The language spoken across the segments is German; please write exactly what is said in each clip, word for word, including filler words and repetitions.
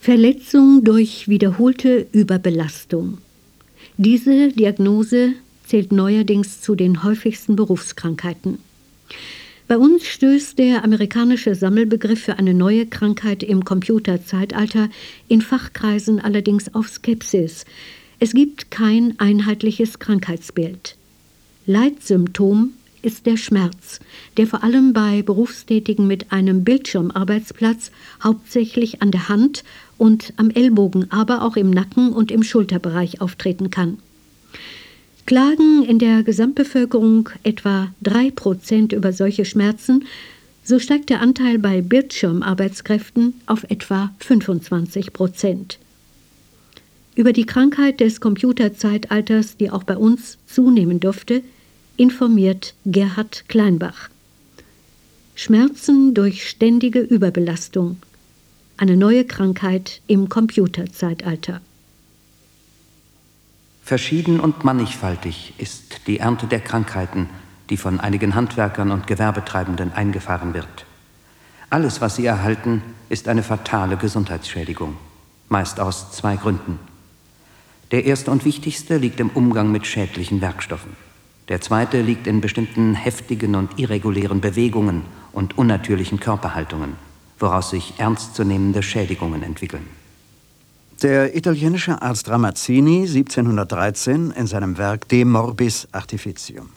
Verletzung durch wiederholte Überbelastung. Diese Diagnose zählt neuerdings zu den häufigsten Berufskrankheiten. Bei uns stößt der amerikanische Sammelbegriff für eine neue Krankheit im Computerzeitalter in Fachkreisen allerdings auf Skepsis. Es gibt kein einheitliches Krankheitsbild. Leitsymptom ist der Schmerz, der vor allem bei Berufstätigen mit einem Bildschirmarbeitsplatz hauptsächlich an der Hand und am Ellbogen, aber auch im Nacken und im Schulterbereich auftreten kann. Klagen in der Gesamtbevölkerung etwa drei Prozent über solche Schmerzen, so steigt der Anteil bei Bildschirmarbeitskräften auf etwa fünfundzwanzig Prozent. Über die Krankheit des Computerzeitalters, die auch bei uns zunehmen dürfte, informiert Gerhard Kleinbach. Schmerzen durch ständige Überbelastung. Eine neue Krankheit im Computerzeitalter. Verschieden und mannigfaltig ist die Ernte der Krankheiten, die von einigen Handwerkern und Gewerbetreibenden eingefahren wird. Alles, was sie erhalten, ist eine fatale Gesundheitsschädigung, meist aus zwei Gründen. Der erste und wichtigste liegt im Umgang mit schädlichen Werkstoffen. Der zweite liegt in bestimmten heftigen und irregulären Bewegungen und unnatürlichen Körperhaltungen, woraus sich ernstzunehmende Schädigungen entwickeln. Der italienische Arzt Ramazzini siebzehnhundertdreizehn in seinem Werk De Morbis Artificium.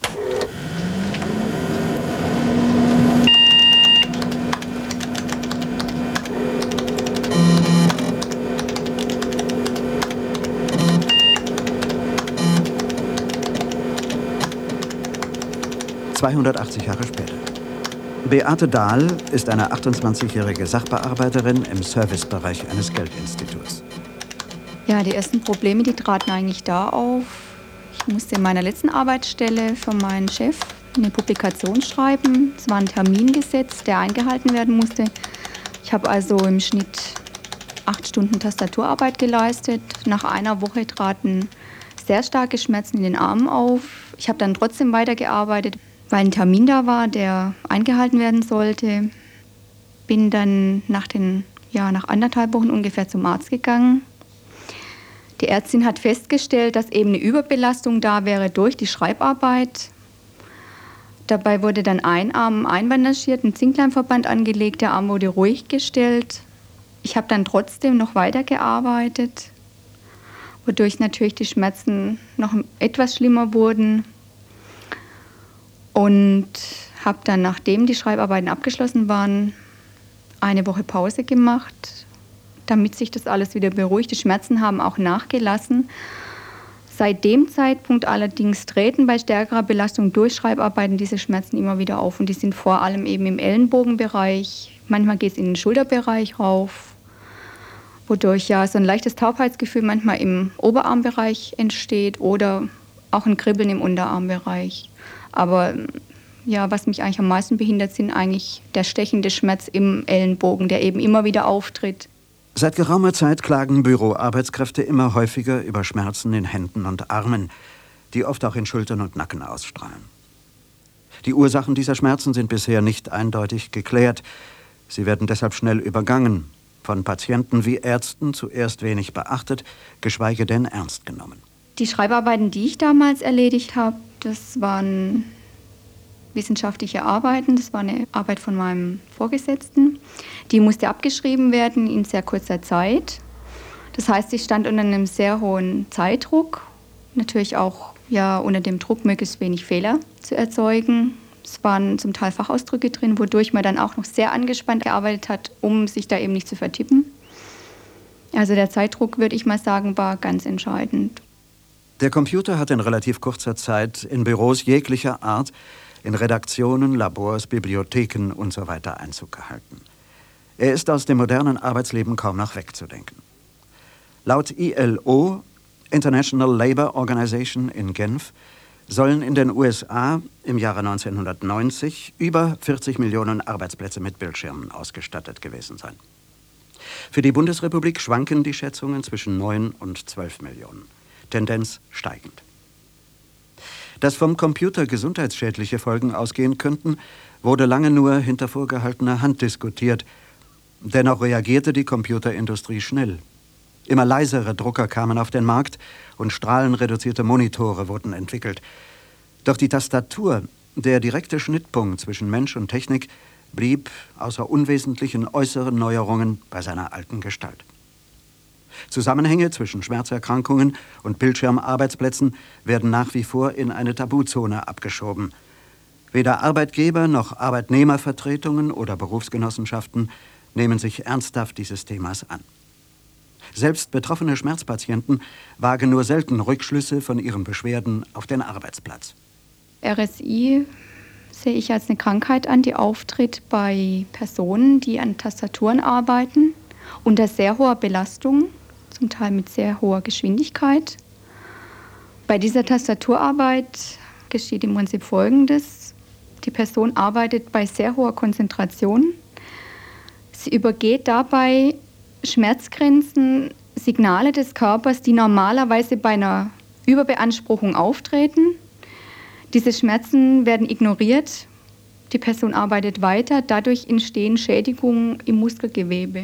zweihundertachtzig Jahre später. Beate Dahl ist eine achtundzwanzigjährige Sachbearbeiterin im Servicebereich eines Geldinstituts. Ja, die ersten Probleme, die traten eigentlich da auf. Ich musste in meiner letzten Arbeitsstelle für meinen Chef eine Publikation schreiben. Es war ein Termin gesetzt, der eingehalten werden musste. Ich habe also im Schnitt acht Stunden Tastaturarbeit geleistet. Nach einer Woche traten sehr starke Schmerzen in den Armen auf. Ich habe dann trotzdem weitergearbeitet, weil ein Termin da war, der eingehalten werden sollte. Bin dann nach, den, ja, nach anderthalb Wochen ungefähr zum Arzt gegangen. Die Ärztin hat festgestellt, dass eben eine Überbelastung da wäre durch die Schreibarbeit. Dabei wurde dann ein Arm einbandagiert, ein Zinkleimverband angelegt, der Arm wurde ruhig gestellt. Ich habe dann trotzdem noch weitergearbeitet, wodurch natürlich die Schmerzen noch etwas schlimmer wurden. Und habe dann, nachdem die Schreibarbeiten abgeschlossen waren, eine Woche Pause gemacht, damit sich das alles wieder beruhigt. Die Schmerzen haben auch nachgelassen. Seit dem Zeitpunkt allerdings treten bei stärkerer Belastung durch Schreibarbeiten diese Schmerzen immer wieder auf. Und die sind vor allem eben im Ellenbogenbereich. Manchmal geht es in den Schulterbereich rauf, wodurch ja so ein leichtes Taubheitsgefühl manchmal im Oberarmbereich entsteht oder auch ein Kribbeln im Unterarmbereich. Aber ja, was mich eigentlich am meisten behindert, sind eigentlich der stechende Schmerz im Ellenbogen, der eben immer wieder auftritt. Seit geraumer Zeit klagen Büroarbeitskräfte immer häufiger über Schmerzen in Händen und Armen, die oft auch in Schultern und Nacken ausstrahlen. Die Ursachen dieser Schmerzen sind bisher nicht eindeutig geklärt. Sie werden deshalb schnell übergangen, von Patienten wie Ärzten zuerst wenig beachtet, geschweige denn ernst genommen. Die Schreibarbeiten, die ich damals erledigt habe, das waren wissenschaftliche Arbeiten. Das war eine Arbeit von meinem Vorgesetzten. Die musste abgeschrieben werden in sehr kurzer Zeit. Das heißt, ich stand unter einem sehr hohen Zeitdruck. Natürlich auch ja, unter dem Druck, möglichst wenig Fehler zu erzeugen. Es waren zum Teil Fachausdrücke drin, wodurch man dann auch noch sehr angespannt gearbeitet hat, um sich da eben nicht zu vertippen. Also der Zeitdruck, würde ich mal sagen, war ganz entscheidend. Der Computer hat in relativ kurzer Zeit in Büros jeglicher Art, in Redaktionen, Labors, Bibliotheken und so weiter Einzug gehalten. Er ist aus dem modernen Arbeitsleben kaum noch wegzudenken. Laut I L O, International Labour Organization in Genf, sollen in den U S A im Jahre neunzehnhundertneunzig über vierzig Millionen Arbeitsplätze mit Bildschirmen ausgestattet gewesen sein. Für die Bundesrepublik schwanken die Schätzungen zwischen neun und zwölf Millionen. Tendenz steigend. Dass vom Computer gesundheitsschädliche Folgen ausgehen könnten, wurde lange nur hinter vorgehaltener Hand diskutiert. Dennoch reagierte die Computerindustrie schnell. Immer leisere Drucker kamen auf den Markt und strahlenreduzierte Monitore wurden entwickelt. Doch die Tastatur, der direkte Schnittpunkt zwischen Mensch und Technik, blieb außer unwesentlichen äußeren Neuerungen bei seiner alten Gestalt. Zusammenhänge zwischen Schmerzerkrankungen und Bildschirmarbeitsplätzen werden nach wie vor in eine Tabuzone abgeschoben. Weder Arbeitgeber noch Arbeitnehmervertretungen oder Berufsgenossenschaften nehmen sich ernsthaft dieses Themas an. Selbst betroffene Schmerzpatienten wagen nur selten Rückschlüsse von ihren Beschwerden auf den Arbeitsplatz. R S I sehe ich als eine Krankheit an, die auftritt bei Personen, die an Tastaturen arbeiten, unter sehr hoher Belastung, zum Teil mit sehr hoher Geschwindigkeit. Bei dieser Tastaturarbeit geschieht im Prinzip Folgendes. Die Person arbeitet bei sehr hoher Konzentration. Sie übergeht dabei Schmerzgrenzen, Signale des Körpers, die normalerweise bei einer Überbeanspruchung auftreten. Diese Schmerzen werden ignoriert. Die Person arbeitet weiter. Dadurch entstehen Schädigungen im Muskelgewebe.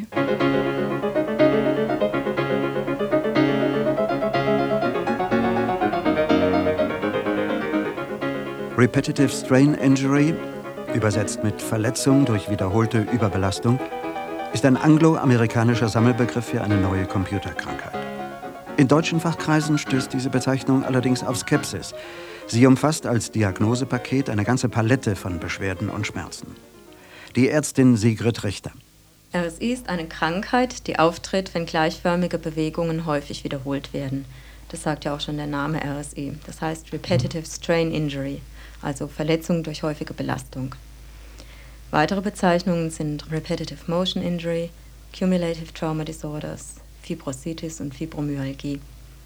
Repetitive Strain Injury, übersetzt mit Verletzung durch wiederholte Überbelastung, ist ein angloamerikanischer Sammelbegriff für eine neue Computerkrankheit. In deutschen Fachkreisen stößt diese Bezeichnung allerdings auf Skepsis. Sie umfasst als Diagnosepaket eine ganze Palette von Beschwerden und Schmerzen. Die Ärztin Sigrid Richter. R S I ist eine Krankheit, die auftritt, wenn gleichförmige Bewegungen häufig wiederholt werden. Das sagt ja auch schon der Name R S I. Das heißt Repetitive Strain Injury, also Verletzung durch häufige Belastung. Weitere Bezeichnungen sind Repetitive Motion Injury, Cumulative Trauma Disorders, Fibrositis und Fibromyalgie.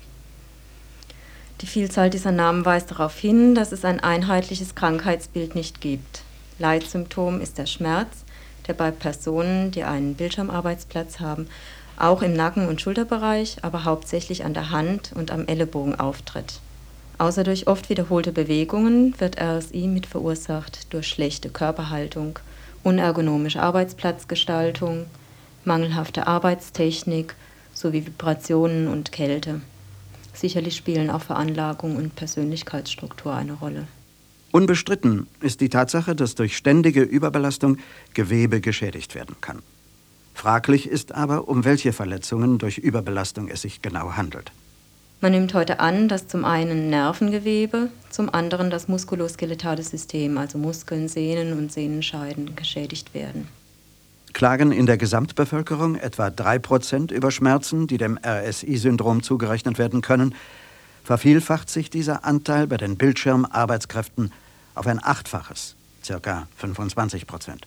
Die Vielzahl dieser Namen weist darauf hin, dass es ein einheitliches Krankheitsbild nicht gibt. Leitsymptom ist der Schmerz, der bei Personen, die einen Bildschirmarbeitsplatz haben, auch im Nacken- und Schulterbereich, aber hauptsächlich an der Hand und am Ellenbogen auftritt. Außer durch oft wiederholte Bewegungen wird R S I mit verursacht durch schlechte Körperhaltung, unergonomische Arbeitsplatzgestaltung, mangelhafte Arbeitstechnik sowie Vibrationen und Kälte. Sicherlich spielen auch Veranlagung und Persönlichkeitsstruktur eine Rolle. Unbestritten ist die Tatsache, dass durch ständige Überbelastung Gewebe geschädigt werden kann. Fraglich ist aber, um welche Verletzungen durch Überbelastung es sich genau handelt. Man nimmt heute an, dass zum einen Nervengewebe, zum anderen das muskuloskeletale System, also Muskeln, Sehnen und Sehnenscheiden, geschädigt werden. Klagen in der Gesamtbevölkerung etwa drei Prozent über Schmerzen, die dem R S I-Syndrom zugerechnet werden können, vervielfacht sich dieser Anteil bei den Bildschirmarbeitskräften auf ein Achtfaches, ca. fünfundzwanzig Prozent.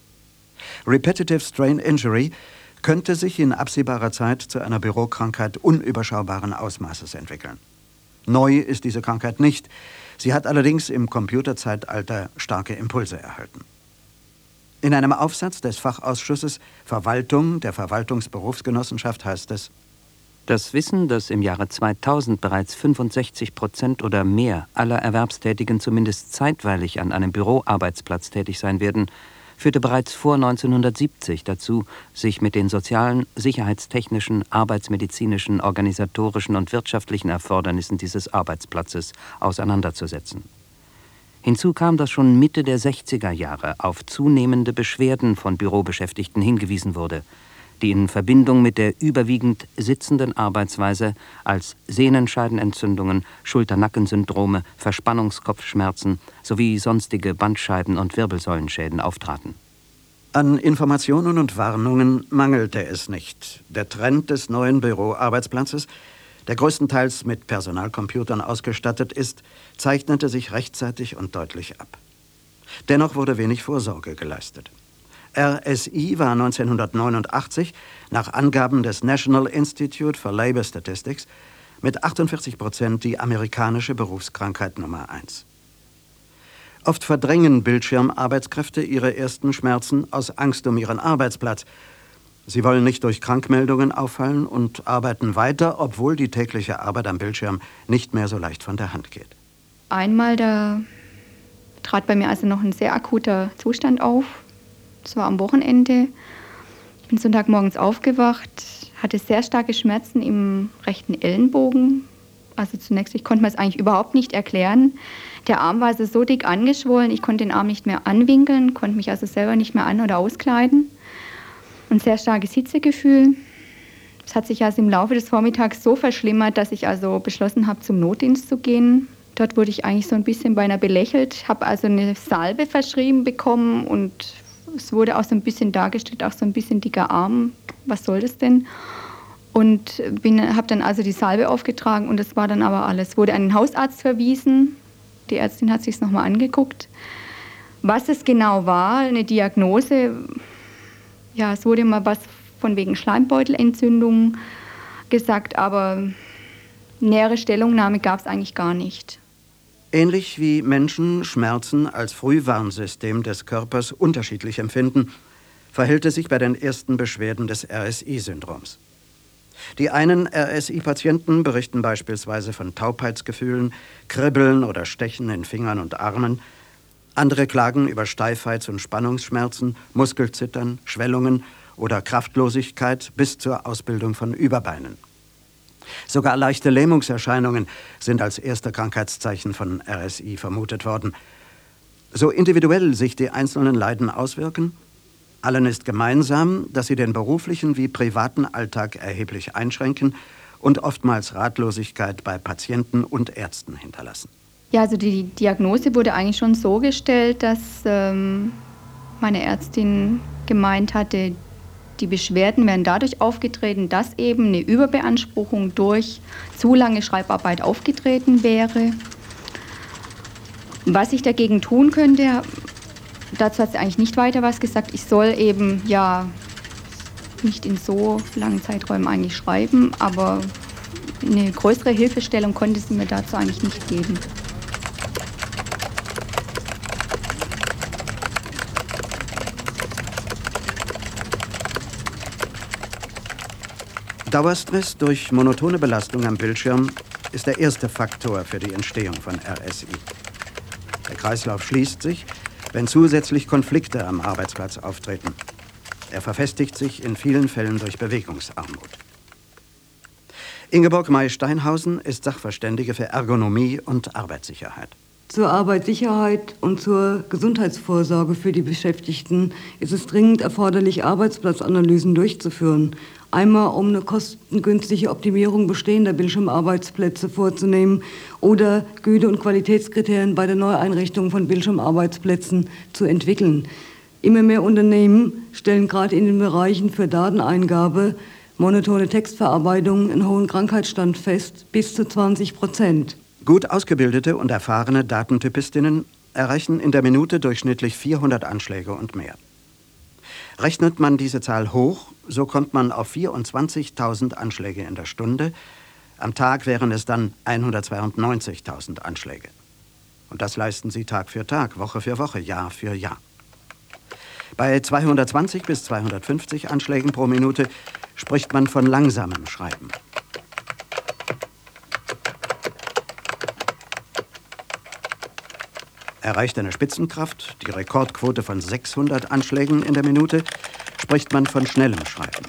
Repetitive Strain Injury könnte sich in absehbarer Zeit zu einer Bürokrankheit unüberschaubaren Ausmaßes entwickeln. Neu ist diese Krankheit nicht. Sie hat allerdings im Computerzeitalter starke Impulse erhalten. In einem Aufsatz des Fachausschusses Verwaltung der Verwaltungsberufsgenossenschaft heißt es: Das Wissen, dass im Jahre zweitausend bereits fünfundsechzig Prozent oder mehr aller Erwerbstätigen zumindest zeitweilig an einem Büroarbeitsplatz tätig sein werden, führte bereits vor neunzehnhundertsiebzig dazu, sich mit den sozialen, sicherheitstechnischen, arbeitsmedizinischen, organisatorischen und wirtschaftlichen Erfordernissen dieses Arbeitsplatzes auseinanderzusetzen. Hinzu kam, dass schon Mitte der sechziger Jahre auf zunehmende Beschwerden von Bürobeschäftigten hingewiesen wurde, die in Verbindung mit der überwiegend sitzenden Arbeitsweise als Sehnenscheidenentzündungen, Schulter-Nacken-Syndrome, Verspannungskopfschmerzen sowie sonstige Bandscheiden- und Wirbelsäulenschäden auftraten. An Informationen und Warnungen mangelte es nicht. Der Trend des neuen Büroarbeitsplatzes, der größtenteils mit Personalcomputern ausgestattet ist, zeichnete sich rechtzeitig und deutlich ab. Dennoch wurde wenig Vorsorge geleistet. R S I war neunzehnhundertneunundachtzig nach Angaben des National Institute for Labor Statistics mit achtundvierzig Prozent die amerikanische Berufskrankheit Nummer eins. Oft verdrängen Bildschirmarbeitskräfte ihre ersten Schmerzen aus Angst um ihren Arbeitsplatz. Sie wollen nicht durch Krankmeldungen auffallen und arbeiten weiter, obwohl die tägliche Arbeit am Bildschirm nicht mehr so leicht von der Hand geht. Einmal da trat bei mir also noch ein sehr akuter Zustand auf. Das war am Wochenende. Ich bin Sonntagmorgens aufgewacht, hatte sehr starke Schmerzen im rechten Ellenbogen. Also zunächst, ich konnte mir das eigentlich überhaupt nicht erklären. Der Arm war also so dick angeschwollen, ich konnte den Arm nicht mehr anwinkeln, konnte mich also selber nicht mehr an- oder auskleiden. Ein sehr starkes Hitzegefühl. Es hat sich also im Laufe des Vormittags so verschlimmert, dass ich also beschlossen habe, zum Notdienst zu gehen. Dort wurde ich eigentlich so ein bisschen beinahe belächelt, habe also eine Salbe verschrieben bekommen und es wurde auch so ein bisschen dargestellt, auch so ein bisschen dicker Arm. Was soll das denn? Und habe dann also die Salbe aufgetragen und das war dann aber alles. Wurde an den Hausarzt verwiesen. Die Ärztin hat sich es nochmal angeguckt. Was es genau war, eine Diagnose, ja, es wurde mal was von wegen Schleimbeutelentzündung gesagt, aber nähere Stellungnahme gab es eigentlich gar nicht. Ähnlich wie Menschen Schmerzen als Frühwarnsystem des Körpers unterschiedlich empfinden, verhält es sich bei den ersten Beschwerden des R S I-Syndroms. Die einen R S I-Patienten berichten beispielsweise von Taubheitsgefühlen, Kribbeln oder Stechen in Fingern und Armen. Andere klagen über Steifheits- und Spannungsschmerzen, Muskelzittern, Schwellungen oder Kraftlosigkeit bis zur Ausbildung von Überbeinen. Sogar leichte Lähmungserscheinungen sind als erste Krankheitszeichen von R S I vermutet worden. So individuell sich die einzelnen Leiden auswirken, allen ist gemeinsam, dass sie den beruflichen wie privaten Alltag erheblich einschränken und oftmals Ratlosigkeit bei Patienten und Ärzten hinterlassen. Ja, also die Diagnose wurde eigentlich schon so gestellt, dass ähm, meine Ärztin gemeint hatte, die Beschwerden wären dadurch aufgetreten, dass eben eine Überbeanspruchung durch zu lange Schreibarbeit aufgetreten wäre. Was ich dagegen tun könnte, dazu hat sie eigentlich nicht weiter was gesagt. Ich soll eben ja nicht in so langen Zeiträumen eigentlich schreiben, aber eine größere Hilfestellung konnte sie mir dazu eigentlich nicht geben. Dauerstress durch monotone Belastung am Bildschirm ist der erste Faktor für die Entstehung von R S I. Der Kreislauf schließt sich, wenn zusätzlich Konflikte am Arbeitsplatz auftreten. Er verfestigt sich in vielen Fällen durch Bewegungsarmut. Ingeborg May-Steinhausen ist Sachverständige für Ergonomie und Arbeitssicherheit. Zur Arbeitssicherheit und zur Gesundheitsvorsorge für die Beschäftigten ist es dringend erforderlich, Arbeitsplatzanalysen durchzuführen. Einmal, um eine kostengünstige Optimierung bestehender Bildschirmarbeitsplätze vorzunehmen oder Güte- und Qualitätskriterien bei der Neueinrichtung von Bildschirmarbeitsplätzen zu entwickeln. Immer mehr Unternehmen stellen gerade in den Bereichen für Dateneingabe, monotone Textverarbeitung einen hohen Krankheitsstand fest, bis zu zwanzig Prozent. Gut ausgebildete und erfahrene Datentypistinnen erreichen in der Minute durchschnittlich vierhundert Anschläge und mehr. Rechnet man diese Zahl hoch, so kommt man auf vierundzwanzigtausend Anschläge in der Stunde. Am Tag wären es dann hundertzweiundneunzigtausend Anschläge. Und das leisten sie Tag für Tag, Woche für Woche, Jahr für Jahr. Bei zweihundertzwanzig bis zweihundertfünfzig Anschlägen pro Minute spricht man von langsamem Schreiben. Erreicht eine Spitzenkraft die Rekordquote von sechshundert Anschlägen in der Minute, spricht man von schnellem Schreiben.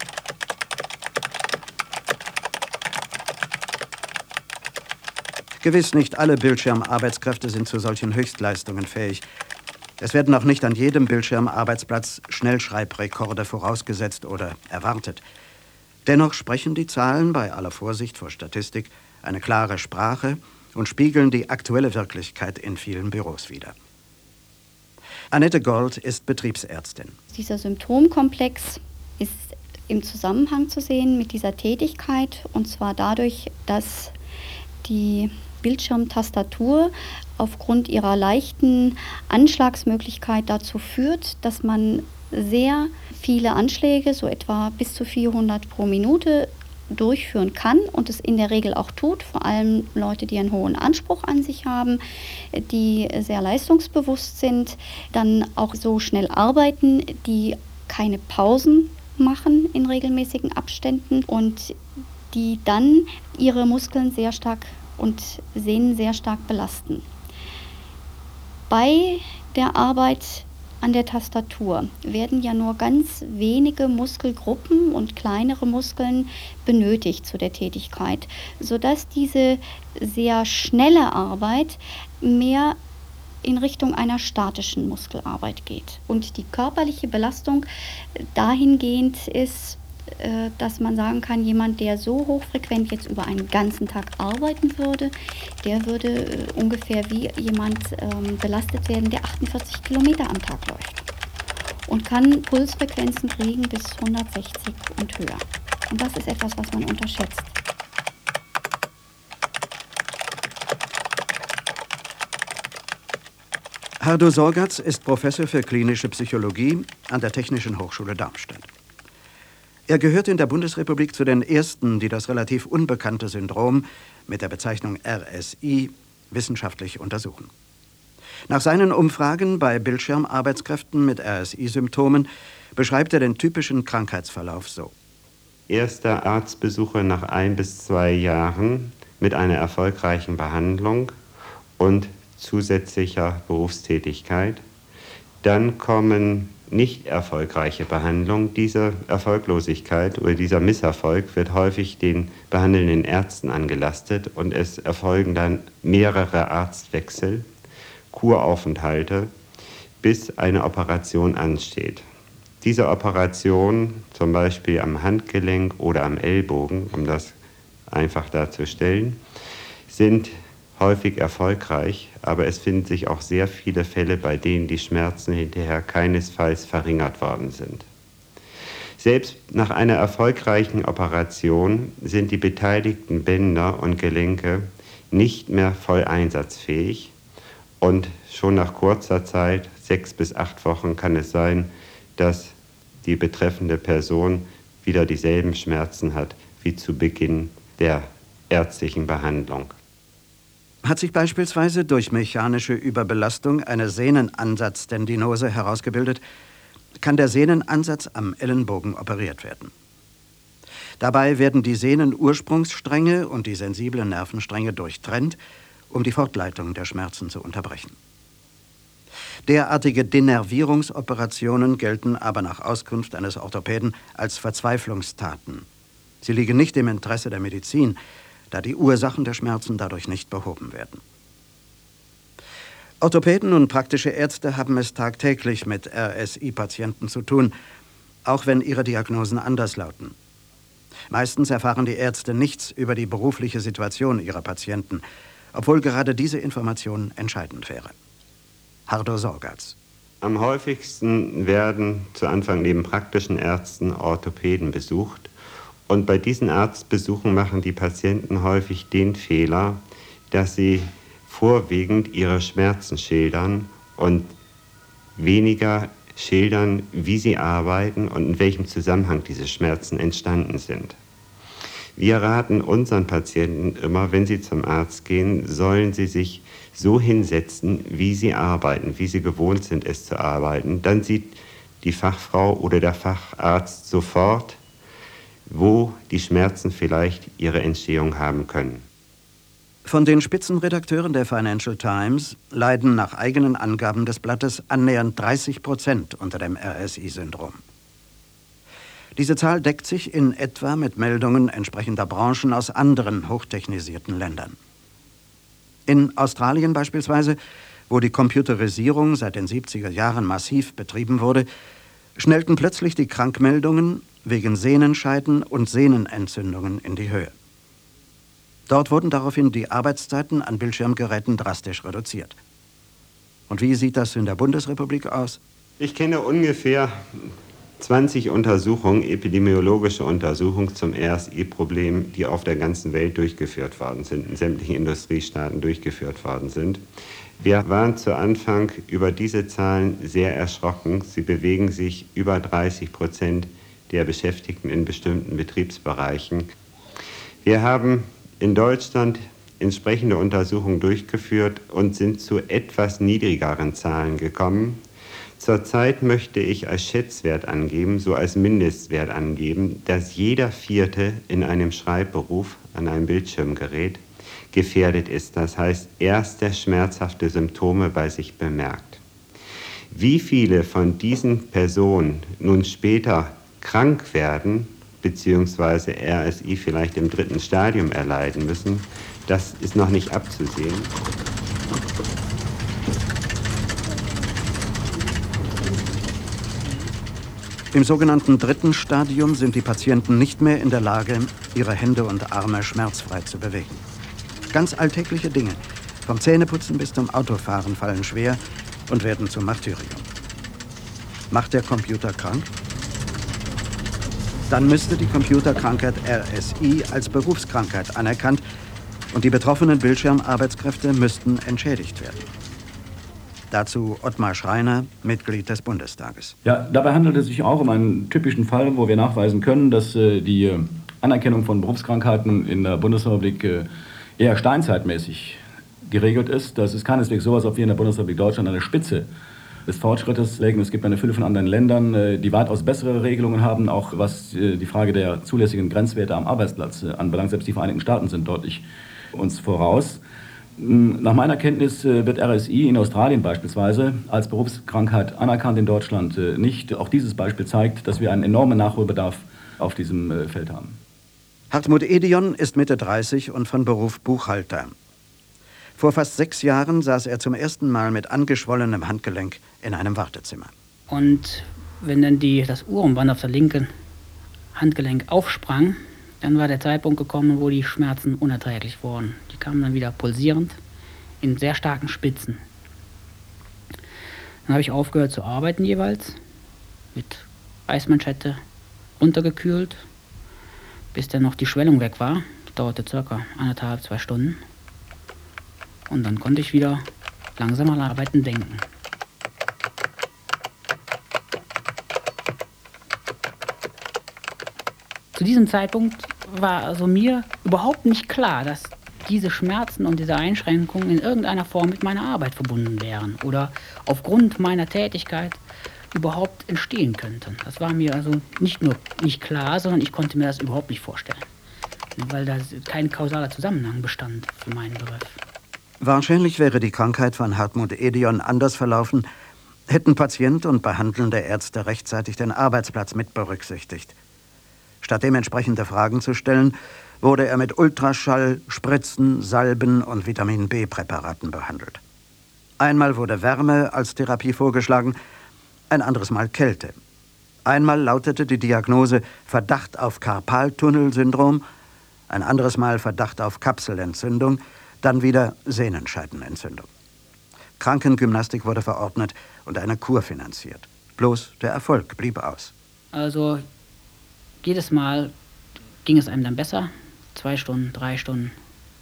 Gewiss, nicht alle Bildschirmarbeitskräfte sind zu solchen Höchstleistungen fähig. Es werden auch nicht an jedem Bildschirmarbeitsplatz Schnellschreibrekorde vorausgesetzt oder erwartet. Dennoch sprechen die Zahlen bei aller Vorsicht vor Statistik eine klare Sprache und spiegeln die aktuelle Wirklichkeit in vielen Büros wider. Annette Gold ist Betriebsärztin. Dieser Symptomkomplex ist im Zusammenhang zu sehen mit dieser Tätigkeit, und zwar dadurch, dass die Bildschirmtastatur aufgrund ihrer leichten Anschlagsmöglichkeit dazu führt, dass man sehr viele Anschläge, so etwa bis zu vierhundert pro Minute, durchführen kann und es in der Regel auch tut, vor allem Leute, die einen hohen Anspruch an sich haben, die sehr leistungsbewusst sind, dann auch so schnell arbeiten, die keine Pausen machen in regelmäßigen Abständen und die dann ihre Muskeln sehr stark und Sehnen sehr stark belasten. Bei der Arbeit an der Tastatur werden ja nur ganz wenige Muskelgruppen und kleinere Muskeln benötigt zu der Tätigkeit, sodass diese sehr schnelle Arbeit mehr in Richtung einer statischen Muskelarbeit geht. Und die körperliche Belastung dahingehend ist, dass man sagen kann, jemand, der so hochfrequent jetzt über einen ganzen Tag arbeiten würde, der würde ungefähr wie jemand ähm, belastet werden, der achtundvierzig Kilometer am Tag läuft und kann Pulsfrequenzen kriegen bis hundertsechzig und höher. Und das ist etwas, was man unterschätzt. Hardo Sorgatz ist Professor für klinische Psychologie an der Technischen Hochschule Darmstadt. Er gehört in der Bundesrepublik zu den ersten, die das relativ unbekannte Syndrom mit der Bezeichnung R S I wissenschaftlich untersuchen. Nach seinen Umfragen bei Bildschirmarbeitskräften mit R S I-Symptomen beschreibt er den typischen Krankheitsverlauf so. Erster Arztbesuche nach ein bis zwei Jahren mit einer erfolgreichen Behandlung und zusätzlicher Berufstätigkeit. Dann kommen nicht erfolgreiche Behandlung. Diese Erfolglosigkeit oder dieser Misserfolg wird häufig den behandelnden Ärzten angelastet und es erfolgen dann mehrere Arztwechsel, Kuraufenthalte, bis eine Operation ansteht. Diese Operation, zum Beispiel am Handgelenk oder am Ellbogen, um das einfach darzustellen, sind häufig erfolgreich, aber es finden sich auch sehr viele Fälle, bei denen die Schmerzen hinterher keinesfalls verringert worden sind. Selbst nach einer erfolgreichen Operation sind die beteiligten Bänder und Gelenke nicht mehr voll einsatzfähig und schon nach kurzer Zeit, sechs bis acht Wochen, kann es sein, dass die betreffende Person wieder dieselben Schmerzen hat wie zu Beginn der ärztlichen Behandlung. Hat sich beispielsweise durch mechanische Überbelastung eine Sehnenansatztendinose herausgebildet, kann der Sehnenansatz am Ellenbogen operiert werden. Dabei werden die Sehnenursprungsstränge und die sensiblen Nervenstränge durchtrennt, um die Fortleitung der Schmerzen zu unterbrechen. Derartige Denervierungsoperationen gelten aber nach Auskunft eines Orthopäden als Verzweiflungstaten. Sie liegen nicht im Interesse der Medizin, da die Ursachen der Schmerzen dadurch nicht behoben werden. Orthopäden und praktische Ärzte haben es tagtäglich mit R S I-Patienten zu tun, auch wenn ihre Diagnosen anders lauten. Meistens erfahren die Ärzte nichts über die berufliche Situation ihrer Patienten, obwohl gerade diese Information entscheidend wäre. Hardo Sorgatz. Am häufigsten werden zu Anfang neben praktischen Ärzten Orthopäden besucht. Und bei diesen Arztbesuchen machen die Patienten häufig den Fehler, dass sie vorwiegend ihre Schmerzen schildern und weniger schildern, wie sie arbeiten und in welchem Zusammenhang diese Schmerzen entstanden sind. Wir raten unseren Patienten immer, wenn sie zum Arzt gehen, sollen sie sich so hinsetzen, wie sie arbeiten, wie sie gewohnt sind, es zu arbeiten. Dann sieht die Fachfrau oder der Facharzt sofort, wo die Schmerzen vielleicht ihre Entstehung haben können. Von den Spitzenredakteuren der Financial Times leiden nach eigenen Angaben des Blattes annähernd dreißig Prozent unter dem R S I-Syndrom. Diese Zahl deckt sich in etwa mit Meldungen entsprechender Branchen aus anderen hochtechnisierten Ländern. In Australien beispielsweise, wo die Computerisierung seit den siebziger Jahren massiv betrieben wurde, schnellten plötzlich die Krankmeldungen wegen Sehnenscheiden und Sehnenentzündungen in die Höhe. Dort wurden daraufhin die Arbeitszeiten an Bildschirmgeräten drastisch reduziert. Und wie sieht das in der Bundesrepublik aus? Ich kenne ungefähr zwanzig Untersuchungen, epidemiologische Untersuchungen zum R S I-Problem, die auf der ganzen Welt durchgeführt worden sind, in sämtlichen Industriestaaten durchgeführt worden sind. Wir waren zu Anfang über diese Zahlen sehr erschrocken. Sie bewegen sich über dreißig Prozent der Beschäftigten in bestimmten Betriebsbereichen. Wir haben in Deutschland entsprechende Untersuchungen durchgeführt und sind zu etwas niedrigeren Zahlen gekommen. Zurzeit möchte ich als Schätzwert angeben, so als Mindestwert angeben, dass jeder Vierte in einem Schreibberuf an einem Bildschirmgerät gefährdet ist. Das heißt, erste schmerzhafte Symptome bei sich bemerkt. Wie viele von diesen Personen nun später krank werden, beziehungsweise R S I vielleicht im dritten Stadium erleiden müssen, das ist noch nicht abzusehen. Im sogenannten dritten Stadium sind die Patienten nicht mehr in der Lage, ihre Hände und Arme schmerzfrei zu bewegen. Ganz alltägliche Dinge, vom Zähneputzen bis zum Autofahren, fallen schwer und werden zum Martyrium. Macht der Computer krank? Dann müsste die Computerkrankheit R S I als Berufskrankheit anerkannt und die betroffenen Bildschirmarbeitskräfte müssten entschädigt werden. Dazu Ottmar Schreiner, Mitglied des Bundestages. Ja, dabei handelt es sich auch um einen typischen Fall, wo wir nachweisen können, dass äh, die äh, Anerkennung von Berufskrankheiten in der Bundesrepublik äh, eher steinzeitmäßig geregelt ist. Das ist keineswegs so, als ob wir in der Bundesrepublik Deutschland an der Spitze des Fortschrittes liegen. Es gibt eine Fülle von anderen Ländern, äh, die weitaus bessere Regelungen haben, auch was äh, die Frage der zulässigen Grenzwerte am Arbeitsplatz äh, anbelangt. Selbst die Vereinigten Staaten sind deutlich uns voraus. Nach meiner Kenntnis wird R S I in Australien beispielsweise als Berufskrankheit anerkannt, in Deutschland nicht. Auch dieses Beispiel zeigt, dass wir einen enormen Nachholbedarf auf diesem Feld haben. Hartmut Edion ist Mitte dreißig und von Beruf Buchhalter. Vor fast sechs Jahren saß er zum ersten Mal mit angeschwollenem Handgelenk in einem Wartezimmer. Und wenn dann die, das Uhrenband auf der linken Handgelenk aufsprang, dann war der Zeitpunkt gekommen, wo die Schmerzen unerträglich wurden. Die kamen dann wieder pulsierend in sehr starken Spitzen. Dann habe ich aufgehört zu arbeiten jeweils, mit Eismanschette runtergekühlt, bis dann noch die Schwellung weg war. Das dauerte circa anderthalb, zwei Stunden. Und dann konnte ich wieder langsam an Arbeiten denken. Zu diesem Zeitpunkt war also mir überhaupt nicht klar, dass diese Schmerzen und diese Einschränkungen in irgendeiner Form mit meiner Arbeit verbunden wären oder aufgrund meiner Tätigkeit überhaupt entstehen könnten. Das war mir also nicht nur nicht klar, sondern ich konnte mir das überhaupt nicht vorstellen, weil da kein kausaler Zusammenhang bestand für meinen Begriff. Wahrscheinlich wäre die Krankheit von Hartmut Edion anders verlaufen, hätten Patient und behandelnde Ärzte rechtzeitig den Arbeitsplatz mit berücksichtigt. Statt dementsprechende Fragen zu stellen, wurde er mit Ultraschall, Spritzen, Salben und Vitamin-B-Präparaten behandelt. Einmal wurde Wärme als Therapie vorgeschlagen, ein anderes Mal Kälte. Einmal lautete die Diagnose Verdacht auf Karpaltunnelsyndrom, ein anderes Mal Verdacht auf Kapselentzündung, dann wieder Sehnenscheidenentzündung. Krankengymnastik wurde verordnet und eine Kur finanziert. Bloß der Erfolg blieb aus. Also jedes Mal ging es einem dann besser, zwei Stunden, drei Stunden.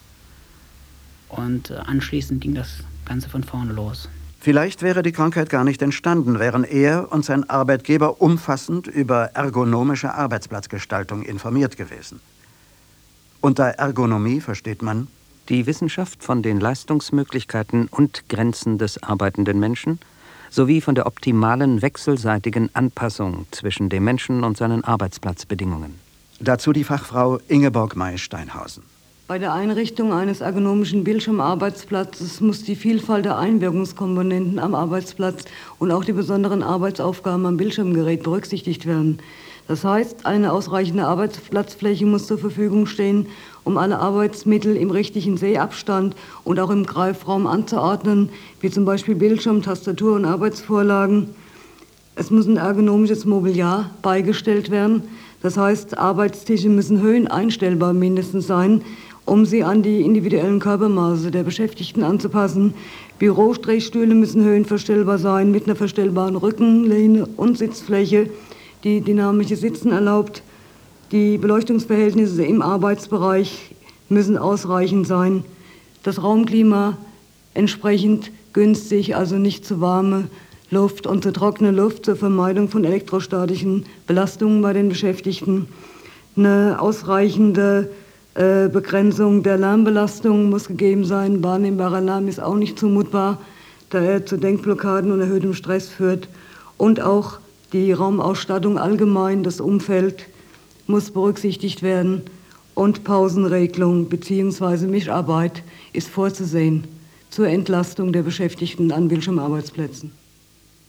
Und anschließend ging das Ganze von vorne los. Vielleicht wäre die Krankheit gar nicht entstanden, wären er und sein Arbeitgeber umfassend über ergonomische Arbeitsplatzgestaltung informiert gewesen. Unter Ergonomie versteht man die Wissenschaft von den Leistungsmöglichkeiten und Grenzen des arbeitenden Menschen sowie von der optimalen wechselseitigen Anpassung zwischen dem Menschen und seinen Arbeitsplatzbedingungen. Dazu die Fachfrau Ingeborg May-Steinhausen. Bei der Einrichtung eines ergonomischen Bildschirmarbeitsplatzes muss die Vielfalt der Einwirkungskomponenten am Arbeitsplatz und auch die besonderen Arbeitsaufgaben am Bildschirmgerät berücksichtigt werden. Das heißt, eine ausreichende Arbeitsplatzfläche muss zur Verfügung stehen, um alle Arbeitsmittel im richtigen Sehabstand und auch im Greifraum anzuordnen, wie zum Beispiel Bildschirm, Tastatur und Arbeitsvorlagen. Es muss ein ergonomisches Mobiliar beigestellt werden. Das heißt, Arbeitstische müssen höheneinstellbar mindestens sein, um sie an die individuellen Körpermaße der Beschäftigten anzupassen. Bürodrehstühle müssen höhenverstellbar sein, mit einer verstellbaren Rückenlehne und Sitzfläche, die dynamische Sitzen erlaubt. Die Beleuchtungsverhältnisse im Arbeitsbereich müssen ausreichend sein. Das Raumklima entsprechend günstig, also nicht zu warme Luft und zu trockene Luft zur Vermeidung von elektrostatischen Belastungen bei den Beschäftigten. Eine ausreichende äh, Begrenzung der Lärmbelastung muss gegeben sein. Wahrnehmbarer Lärm ist auch nicht zumutbar, da er zu Denkblockaden und erhöhtem Stress führt. Und auch die Raumausstattung allgemein, das Umfeld muss berücksichtigt werden. Und Pausenregelung bzw. Mischarbeit ist vorzusehen zur Entlastung der Beschäftigten an Bildschirmarbeitsplätzen.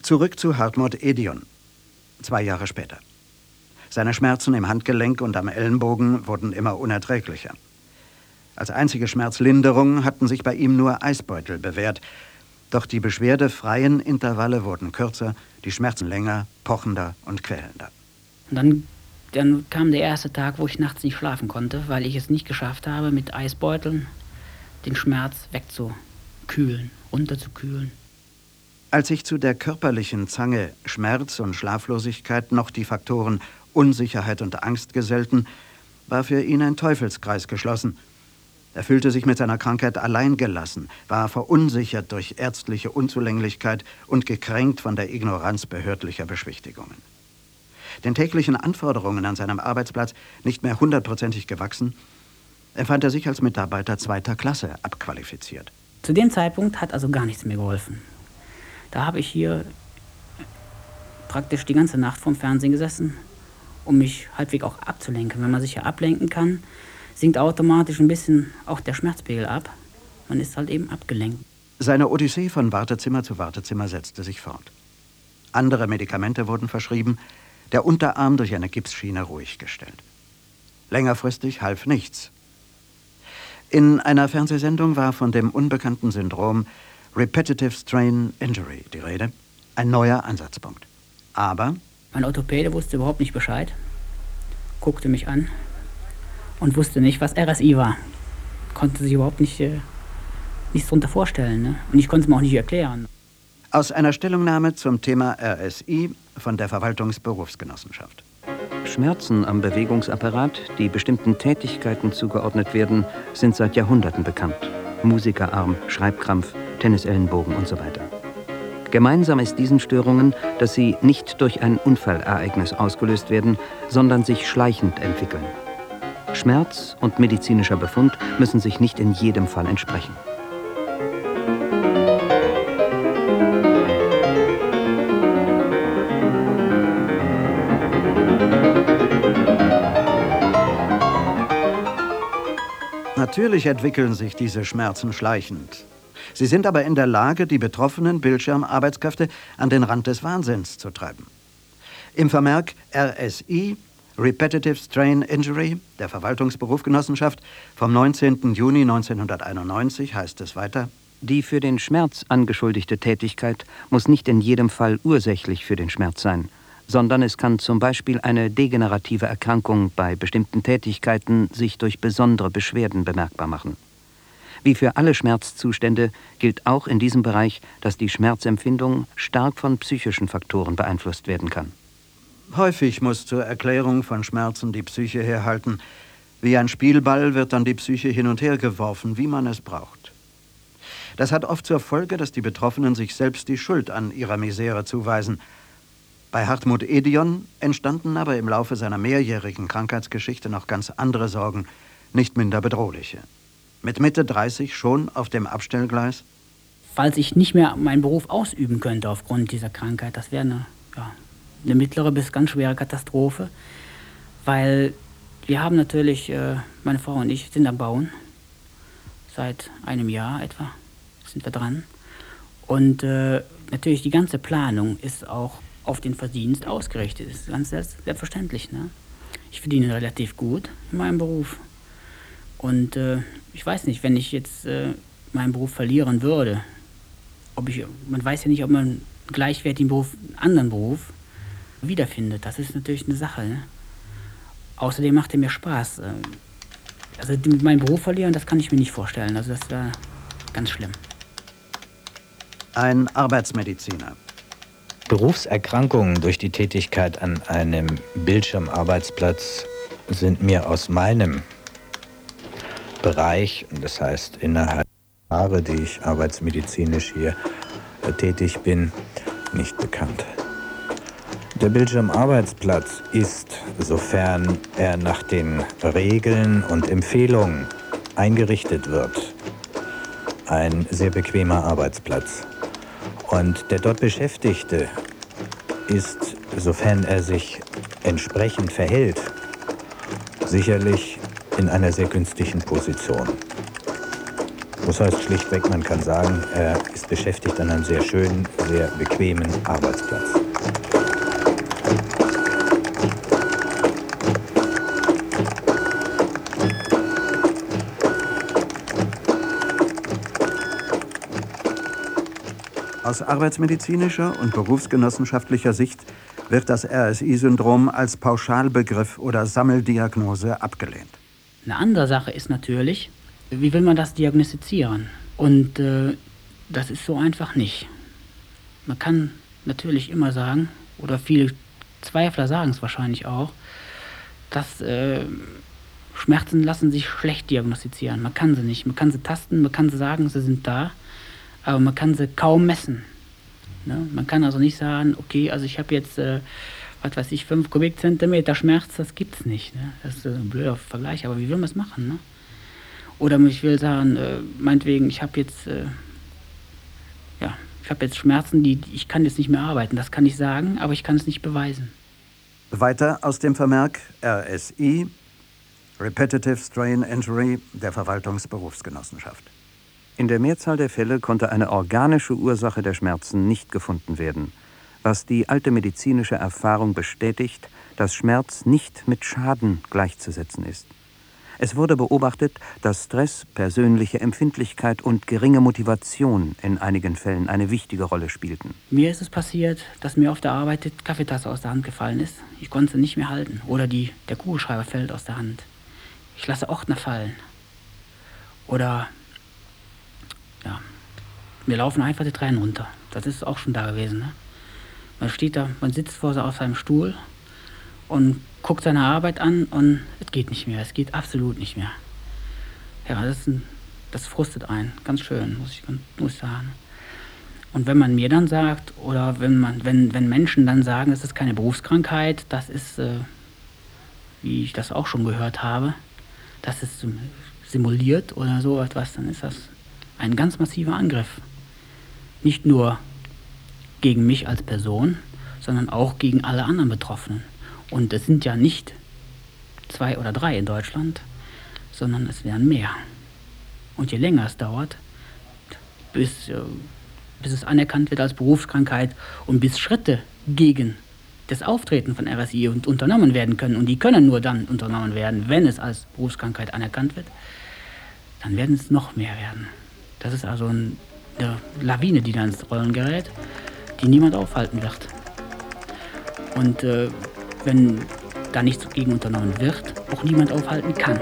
Zurück zu Hartmut Edion. Zwei Jahre später. Seine Schmerzen im Handgelenk und am Ellenbogen wurden immer unerträglicher. Als einzige Schmerzlinderung hatten sich bei ihm nur Eisbeutel bewährt. Doch die beschwerdefreien Intervalle wurden kürzer, die Schmerzen länger, pochender und quälender. Und dann, dann kam der erste Tag, wo ich nachts nicht schlafen konnte, weil ich es nicht geschafft habe, mit Eisbeuteln den Schmerz wegzukühlen, runterzukühlen. Als sich zu der körperlichen Zange Schmerz und Schlaflosigkeit noch die Faktoren Unsicherheit und Angst gesellten, war für ihn ein Teufelskreis geschlossen. Er fühlte sich mit seiner Krankheit alleingelassen, war verunsichert durch ärztliche Unzulänglichkeit und gekränkt von der Ignoranz behördlicher Beschwichtigungen. Den täglichen Anforderungen an seinem Arbeitsplatz nicht mehr hundertprozentig gewachsen, empfand er sich als Mitarbeiter zweiter Klasse abqualifiziert. Zu dem Zeitpunkt hat also gar nichts mehr geholfen. Da habe ich hier praktisch die ganze Nacht vorm Fernsehen gesessen, um mich halbwegs auch abzulenken. Wenn man sich ja ablenken kann, sinkt automatisch ein bisschen auch der Schmerzpegel ab. Man ist halt eben abgelenkt. Seine Odyssee von Wartezimmer zu Wartezimmer setzte sich fort. Andere Medikamente wurden verschrieben, der Unterarm durch eine Gipsschiene ruhig gestellt. Längerfristig half nichts. In einer Fernsehsendung war von dem unbekannten Syndrom Repetitive Strain Injury die Rede, ein neuer Ansatzpunkt. Aber mein Orthopäde wusste überhaupt nicht Bescheid, guckte mich an und wusste nicht, was R S I war. Konnte sich überhaupt nicht, äh, nichts darunter vorstellen. Ne? Und ich konnte es mir auch nicht erklären. Aus einer Stellungnahme zum Thema R S I von der Verwaltungsberufsgenossenschaft. Schmerzen am Bewegungsapparat, die bestimmten Tätigkeiten zugeordnet werden, sind seit Jahrhunderten bekannt. Musikerarm, Schreibkrampf, Tennisellenbogen und so weiter. Gemeinsam ist diesen Störungen, dass sie nicht durch ein Unfallereignis ausgelöst werden, sondern sich schleichend entwickeln. Schmerz und medizinischer Befund müssen sich nicht in jedem Fall entsprechen. Natürlich entwickeln sich diese Schmerzen schleichend. Sie sind aber in der Lage, die betroffenen Bildschirmarbeitskräfte an den Rand des Wahnsinns zu treiben. Im Vermerk R S I, Repetitive Strain Injury, der Verwaltungsberufsgenossenschaft vom neunzehnten Juni neunzehnhunderteinundneunzig heißt es weiter: Die für den Schmerz angeschuldigte Tätigkeit muss nicht in jedem Fall ursächlich für den Schmerz sein, sondern es kann zum Beispiel eine degenerative Erkrankung bei bestimmten Tätigkeiten sich durch besondere Beschwerden bemerkbar machen. Wie für alle Schmerzzustände gilt auch in diesem Bereich, dass die Schmerzempfindung stark von psychischen Faktoren beeinflusst werden kann. Häufig muss zur Erklärung von Schmerzen die Psyche herhalten. Wie ein Spielball wird dann die Psyche hin und her geworfen, wie man es braucht. Das hat oft zur Folge, dass die Betroffenen sich selbst die Schuld an ihrer Misere zuweisen. Bei Hartmut Edion entstanden aber im Laufe seiner mehrjährigen Krankheitsgeschichte noch ganz andere Sorgen, nicht minder bedrohliche. Mit Mitte dreißig schon auf dem Abstellgleis? Falls ich nicht mehr meinen Beruf ausüben könnte aufgrund dieser Krankheit, das wäre eine, ja, eine mittlere bis ganz schwere Katastrophe. Weil wir haben natürlich, äh, meine Frau und ich sind am Bauen. Seit einem Jahr etwa sind wir dran. Und äh, natürlich die ganze Planung ist auch auf den Verdienst ausgerichtet. Das ist ganz selbstverständlich. Ne? Ich verdiene relativ gut in meinem Beruf. Und äh, ich weiß nicht, wenn ich jetzt äh, meinen Beruf verlieren würde, ob ich, man weiß ja nicht, ob man einen gleichwertigen Beruf, einen anderen Beruf wiederfindet. Das ist natürlich eine Sache. Ne? Außerdem macht er mir Spaß. Also meinen Beruf verlieren, das kann ich mir nicht vorstellen. Also das wäre ganz schlimm. Ein Arbeitsmediziner. Berufserkrankungen durch die Tätigkeit an einem Bildschirmarbeitsplatz sind mir aus meinem Bereich, das heißt innerhalb der Jahre, die ich arbeitsmedizinisch hier tätig bin, nicht bekannt. Der Bildschirmarbeitsplatz ist, sofern er nach den Regeln und Empfehlungen eingerichtet wird, ein sehr bequemer Arbeitsplatz. Und der dort Beschäftigte ist, sofern er sich entsprechend verhält, sicherlich in einer sehr günstigen Position. Das heißt schlichtweg, man kann sagen, er ist beschäftigt an einem sehr schönen, sehr bequemen Arbeitsplatz. Aus arbeitsmedizinischer und berufsgenossenschaftlicher Sicht wird das R S I-Syndrom als Pauschalbegriff oder Sammeldiagnose abgelehnt. Eine andere Sache ist natürlich, wie will man das diagnostizieren? Und äh, das ist so einfach nicht. Man kann natürlich immer sagen, oder viele Zweifler sagen es wahrscheinlich auch, dass äh, Schmerzen lassen sich schlecht diagnostizieren. Man kann sie nicht. Man kann sie tasten, man kann sie sagen, sie sind da, aber man kann sie kaum messen. Ne? Man kann also nicht sagen, okay, also ich habe jetzt, äh, was weiß ich, fünf Kubikzentimeter Schmerz, das gibt's nicht. Ne? Das ist ein blöder Vergleich, aber wie will man es machen? Ne? Oder ich will sagen, äh, meinetwegen, ich habe jetzt, äh, ja, ich habe jetzt Schmerzen, die ich kann jetzt nicht mehr arbeiten. Das kann ich sagen, aber ich kann es nicht beweisen. Weiter aus dem Vermerk R S I, Repetitive Strain Injury der Verwaltungsberufsgenossenschaft. In der Mehrzahl der Fälle konnte eine organische Ursache der Schmerzen nicht gefunden werden, was die alte medizinische Erfahrung bestätigt, dass Schmerz nicht mit Schaden gleichzusetzen ist. Es wurde beobachtet, dass Stress, persönliche Empfindlichkeit und geringe Motivation in einigen Fällen eine wichtige Rolle spielten. Mir ist es passiert, dass mir auf der Arbeit die Kaffeetasse aus der Hand gefallen ist. Ich konnte sie nicht mehr halten. Oder die, der Kugelschreiber fällt aus der Hand. Ich lasse Ordner fallen. Oder ja, mir laufen einfach die Tränen runter. Das ist auch schon da gewesen. Ne? Man steht da, man sitzt vor auf seinem Stuhl und guckt seine Arbeit an und es geht nicht mehr. Es geht absolut nicht mehr. Ja, das, ist ein, das frustet einen. Ganz schön, muss ich, muss ich sagen. Und wenn man mir dann sagt, oder wenn, man, wenn, wenn Menschen dann sagen, es ist keine Berufskrankheit, das ist, äh, wie ich das auch schon gehört habe, das ist simuliert oder so etwas, dann ist das ein ganz massiver Angriff. Nicht nur gegen mich als Person, sondern auch gegen alle anderen Betroffenen. Und es sind ja nicht zwei oder drei in Deutschland, sondern es werden mehr. Und je länger es dauert, bis, bis es anerkannt wird als Berufskrankheit und bis Schritte gegen das Auftreten von R S I unternommen werden können, und die können nur dann unternommen werden, wenn es als Berufskrankheit anerkannt wird, dann werden es noch mehr werden. Das ist also eine Lawine, die da ins Rollen gerät, die niemand aufhalten wird. Und äh, wenn da nichts dagegen unternommen wird, auch niemand aufhalten kann.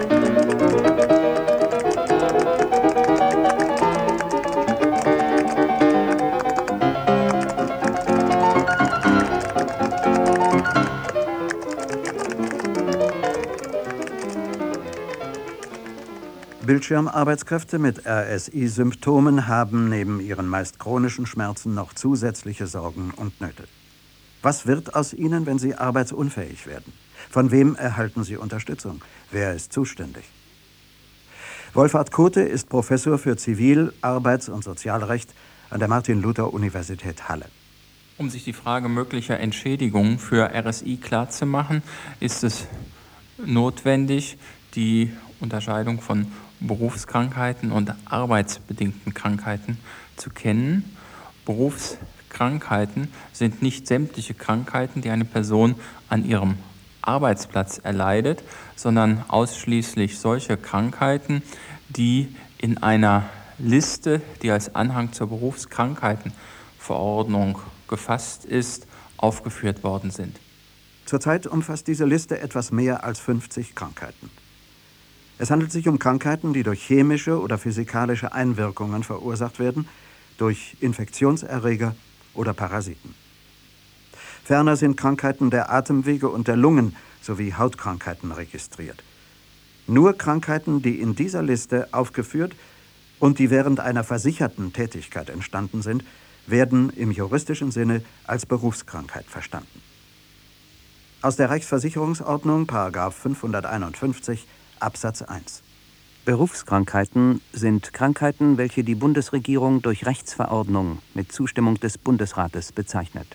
Bildschirmarbeitskräfte mit R S I-Symptomen haben neben ihren meist chronischen Schmerzen noch zusätzliche Sorgen und Nöte. Was wird aus ihnen, wenn sie arbeitsunfähig werden? Von wem erhalten sie Unterstützung? Wer ist zuständig? Wolfhard Kothe ist Professor für Zivil-, Arbeits- und Sozialrecht an der Martin-Luther-Universität Halle. Um sich die Frage möglicher Entschädigung für R S I klarzumachen, ist es notwendig, die Unterscheidung von Berufskrankheiten und arbeitsbedingten Krankheiten zu kennen. Berufskrankheiten sind nicht sämtliche Krankheiten, die eine Person an ihrem Arbeitsplatz erleidet, sondern ausschließlich solche Krankheiten, die in einer Liste, die als Anhang zur Berufskrankheitenverordnung gefasst ist, aufgeführt worden sind. Zurzeit umfasst diese Liste etwas mehr als fünfzig Krankheiten. Es handelt sich um Krankheiten, die durch chemische oder physikalische Einwirkungen verursacht werden, durch Infektionserreger oder Parasiten. Ferner sind Krankheiten der Atemwege und der Lungen sowie Hautkrankheiten registriert. Nur Krankheiten, die in dieser Liste aufgeführt und die während einer versicherten Tätigkeit entstanden sind, werden im juristischen Sinne als Berufskrankheit verstanden. Aus der Reichsversicherungsordnung, Paragraph fünfhunderteinundfünfzig, Absatz eins. Berufskrankheiten sind Krankheiten, welche die Bundesregierung durch Rechtsverordnung mit Zustimmung des Bundesrates bezeichnet.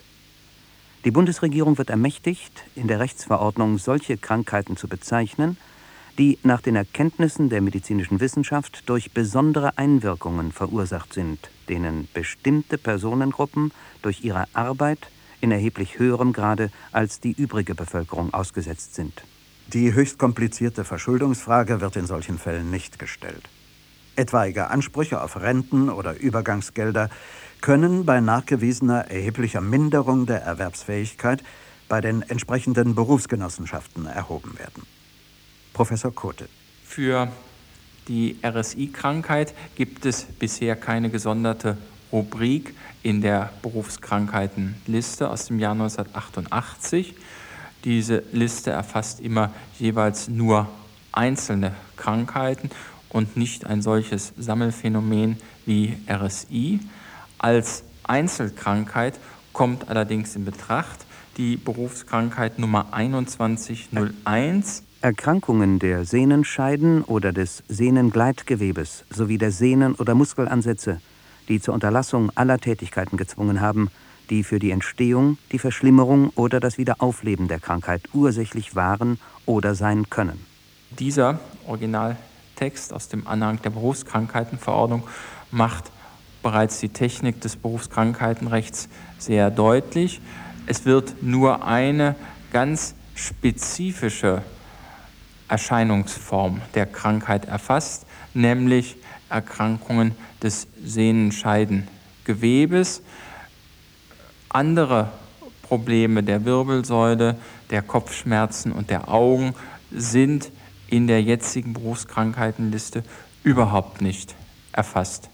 Die Bundesregierung wird ermächtigt, in der Rechtsverordnung solche Krankheiten zu bezeichnen, die nach den Erkenntnissen der medizinischen Wissenschaft durch besondere Einwirkungen verursacht sind, denen bestimmte Personengruppen durch ihre Arbeit in erheblich höherem Grade als die übrige Bevölkerung ausgesetzt sind. Die höchst komplizierte Verschuldungsfrage wird in solchen Fällen nicht gestellt. Etwaige Ansprüche auf Renten oder Übergangsgelder können bei nachgewiesener erheblicher Minderung der Erwerbsfähigkeit bei den entsprechenden Berufsgenossenschaften erhoben werden. Professor Kothe. Für die R S I-Krankheit gibt es bisher keine gesonderte Rubrik in der Berufskrankheitenliste aus dem Jahr neunzehnhundertachtundachtzig. Diese Liste erfasst immer jeweils nur einzelne Krankheiten und nicht ein solches Sammelphänomen wie R S I. Als Einzelkrankheit kommt allerdings in Betracht die Berufskrankheit Nummer einundzwanzig null eins. Erkrankungen der Sehnenscheiden oder des Sehnengleitgewebes sowie der Sehnen- oder Muskelansätze, die zur Unterlassung aller Tätigkeiten gezwungen haben, die für die Entstehung, die Verschlimmerung oder das Wiederaufleben der Krankheit ursächlich waren oder sein können. Dieser Originaltext aus dem Anhang der Berufskrankheitenverordnung macht bereits die Technik des Berufskrankheitenrechts sehr deutlich. Es wird nur eine ganz spezifische Erscheinungsform der Krankheit erfasst, nämlich Erkrankungen des Sehnenscheidengewebes. Andere Probleme der Wirbelsäule, der Kopfschmerzen und der Augen sind in der jetzigen Berufskrankheitenliste überhaupt nicht erfasst.